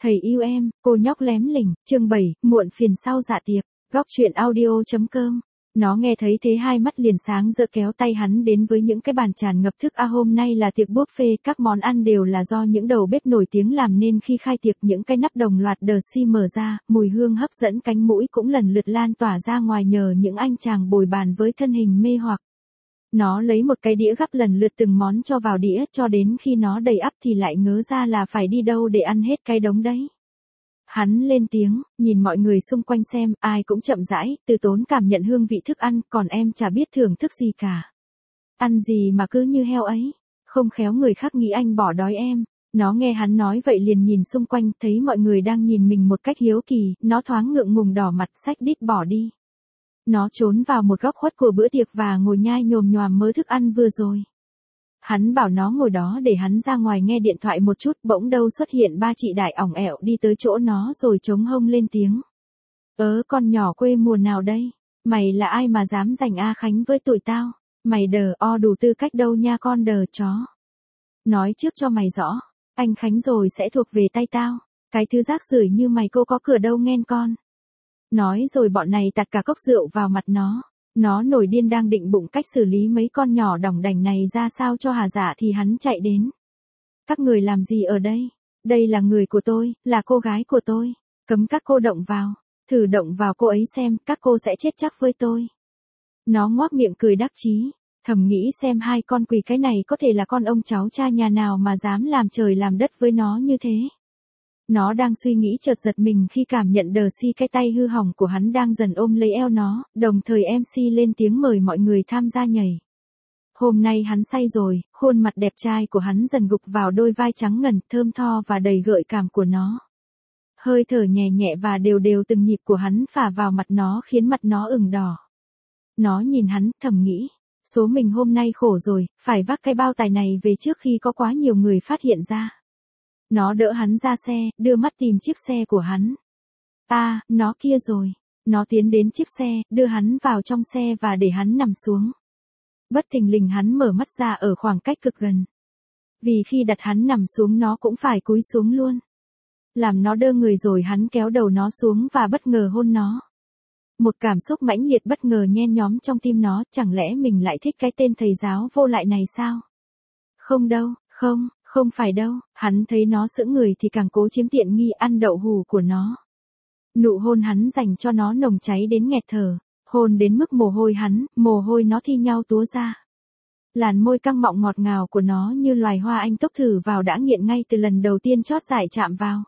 Thầy yêu em, cô nhóc lém lỉnh, chương 7, muộn phiền sau dạ tiệc, góc chuyện audio.com. Nó nghe thấy thế hai mắt liền sáng rỡ kéo tay hắn đến với những cái bàn tràn ngập thức. Hôm nay là tiệc buffet, các món ăn đều là do những đầu bếp nổi tiếng làm nên. Khi khai tiệc những cái nắp đồng loạt đờ xi mở ra, mùi hương hấp dẫn cánh mũi cũng lần lượt lan tỏa ra ngoài nhờ những anh chàng bồi bàn với thân hình mê hoặc. Nó lấy một cái đĩa gắp lần lượt từng món cho vào đĩa, cho đến khi nó đầy ắp thì lại ngớ ra là phải đi đâu để ăn hết cái đống đấy. Hắn lên tiếng, nhìn mọi người xung quanh xem, ai cũng chậm rãi, từ tốn cảm nhận hương vị thức ăn, còn em chả biết thưởng thức gì cả. Ăn gì mà cứ như heo ấy, không khéo người khác nghĩ anh bỏ đói em. Nó nghe hắn nói vậy liền nhìn xung quanh, thấy mọi người đang nhìn mình một cách hiếu kỳ, nó thoáng ngượng ngùng đỏ mặt xách đít bỏ đi. Nó trốn vào một góc khuất của bữa tiệc và ngồi nhai nhồm nhoàm mớ thức ăn vừa rồi. Hắn bảo nó ngồi đó để hắn ra ngoài nghe điện thoại một chút, bỗng đâu xuất hiện ba chị đại ỏng ẻo đi tới chỗ nó rồi chống hông lên tiếng. Con nhỏ quê mùa nào đây? Mày là ai mà dám giành A Khánh với tụi tao? Mày đủ tư cách đâu nha con chó. Nói trước cho mày rõ, anh Khánh rồi sẽ thuộc về tay tao. Cái thứ rác rưởi như mày cô có cửa đâu nghen con. Nói rồi bọn này tạt cả cốc rượu vào mặt nó. Nó nổi điên đang định bụng cách xử lý mấy con nhỏ đỏng đành này ra sao cho hà dạ thì hắn chạy đến. Các người làm gì ở đây? Đây là người của tôi, là cô gái của tôi. Cấm các cô động vào. Thử động vào cô ấy xem, các cô sẽ chết chắc với tôi. Nó ngoác miệng cười đắc chí, thầm nghĩ xem hai con quỷ cái này có thể là con ông cháu cha nhà nào mà dám làm trời làm đất với nó như thế. Nó đang suy nghĩ chợt giật mình khi cảm nhận cái tay hư hỏng của hắn đang dần ôm lấy eo nó, đồng thời MC lên tiếng mời mọi người tham gia nhảy. Hôm nay hắn say rồi, khuôn mặt đẹp trai của hắn dần gục vào đôi vai trắng ngần, thơm tho và đầy gợi cảm của nó. Hơi thở nhẹ nhẹ và đều đều từng nhịp của hắn phả vào mặt nó khiến mặt nó ửng đỏ. Nó nhìn hắn, thầm nghĩ, số mình hôm nay khổ rồi, phải vác cái bao tải này về trước khi có quá nhiều người phát hiện ra. Nó đỡ hắn ra xe, đưa mắt tìm chiếc xe của hắn. Nó kia rồi. Nó tiến đến chiếc xe, đưa hắn vào trong xe và để hắn nằm xuống. Bất thình lình hắn mở mắt ra ở khoảng cách cực gần. Vì khi đặt hắn nằm xuống nó cũng phải cúi xuống luôn. Làm nó đơ người rồi hắn kéo đầu nó xuống và bất ngờ hôn nó. Một cảm xúc mãnh liệt bất ngờ nhen nhóm trong tim nó, chẳng lẽ mình lại thích cái tên thầy giáo vô lại này sao? Không đâu, không phải đâu, hắn thấy nó sững người thì càng cố chiếm tiện nghi ăn đậu hù của nó. Nụ hôn hắn dành cho nó nồng cháy đến nghẹt thở, hôn đến mức mồ hôi nó thi nhau túa ra. Làn môi căng mọng ngọt ngào của nó như loài hoa anh túc thử vào đã nghiện ngay từ lần đầu tiên chót giải chạm vào.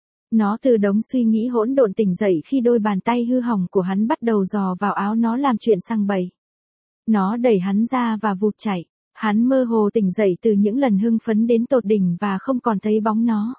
Nó từ đống suy nghĩ hỗn độn tỉnh dậy khi đôi bàn tay hư hỏng của hắn bắt đầu dò vào áo nó làm chuyện sằng bậy. Nó đẩy hắn ra và vụt chạy. Hắn mơ hồ tỉnh dậy từ những lần hưng phấn đến tột đỉnh và không còn thấy bóng nó.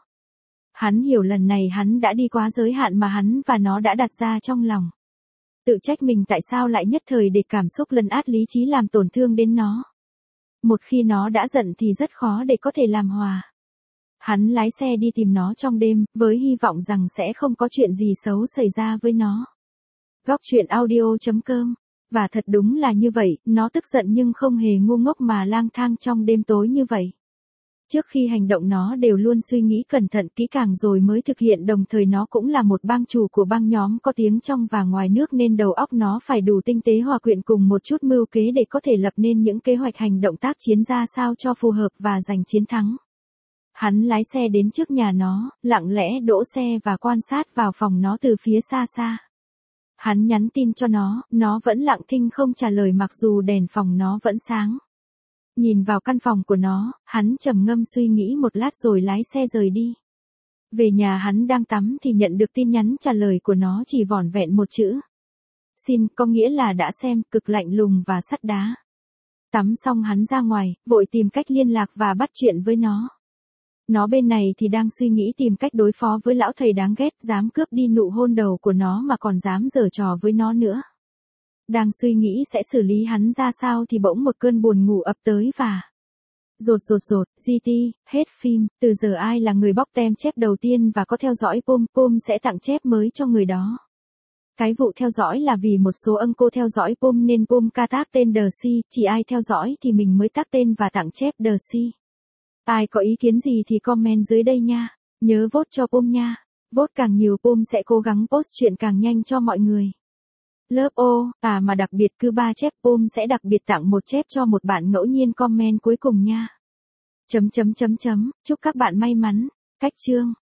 Hắn hiểu lần này hắn đã đi quá giới hạn mà hắn và nó đã đặt ra trong lòng. Tự trách mình tại sao lại nhất thời để cảm xúc lấn át lý trí làm tổn thương đến nó. Một khi nó đã giận thì rất khó để có thể làm hòa. Hắn lái xe đi tìm nó trong đêm, với hy vọng rằng sẽ không có chuyện gì xấu xảy ra với nó. Góc chuyện audio.com. Và thật đúng là như vậy, nó tức giận nhưng không hề ngu ngốc mà lang thang trong đêm tối như vậy. Trước khi hành động nó đều luôn suy nghĩ cẩn thận kỹ càng rồi mới thực hiện, đồng thời nó cũng là một bang chủ của băng nhóm có tiếng trong và ngoài nước nên đầu óc nó phải đủ tinh tế hòa quyện cùng một chút mưu kế để có thể lập nên những kế hoạch hành động tác chiến ra sao cho phù hợp và giành chiến thắng. Hắn lái xe đến trước nhà nó, lặng lẽ đỗ xe và quan sát vào phòng nó từ phía xa xa. Hắn nhắn tin cho nó vẫn lặng thinh không trả lời mặc dù đèn phòng nó vẫn sáng. Nhìn vào căn phòng của nó, hắn trầm ngâm suy nghĩ một lát rồi lái xe rời đi. Về nhà hắn đang tắm thì nhận được tin nhắn trả lời của nó chỉ vỏn vẹn một chữ. Xin, có nghĩa là đã xem, cực lạnh lùng và sắt đá. Tắm xong hắn ra ngoài, vội tìm cách liên lạc và bắt chuyện với nó. Nó bên này thì đang suy nghĩ tìm cách đối phó với lão thầy đáng ghét dám cướp đi nụ hôn đầu của nó mà còn dám giở trò với nó nữa. Đang suy nghĩ sẽ xử lý hắn ra sao thì bỗng một cơn buồn ngủ ập tới và... Rột, GT, hết phim, từ giờ ai là người bóc tem chép đầu tiên và có theo dõi Pum sẽ tặng chép mới cho người đó. Cái vụ theo dõi là vì một số cô theo dõi Pum nên Pum ca tác tên chỉ ai theo dõi thì mình mới tác tên và tặng chép Ai có ý kiến gì thì comment dưới đây nha. Nhớ vote cho Pum nha. Vote càng nhiều Pum sẽ cố gắng post chuyện càng nhanh cho mọi người. Lớp ô, mà đặc biệt cứ 3 chép Pum sẽ đặc biệt tặng một chép cho một bạn ngẫu nhiên comment cuối cùng nha. Chúc các bạn may mắn. Cách chương.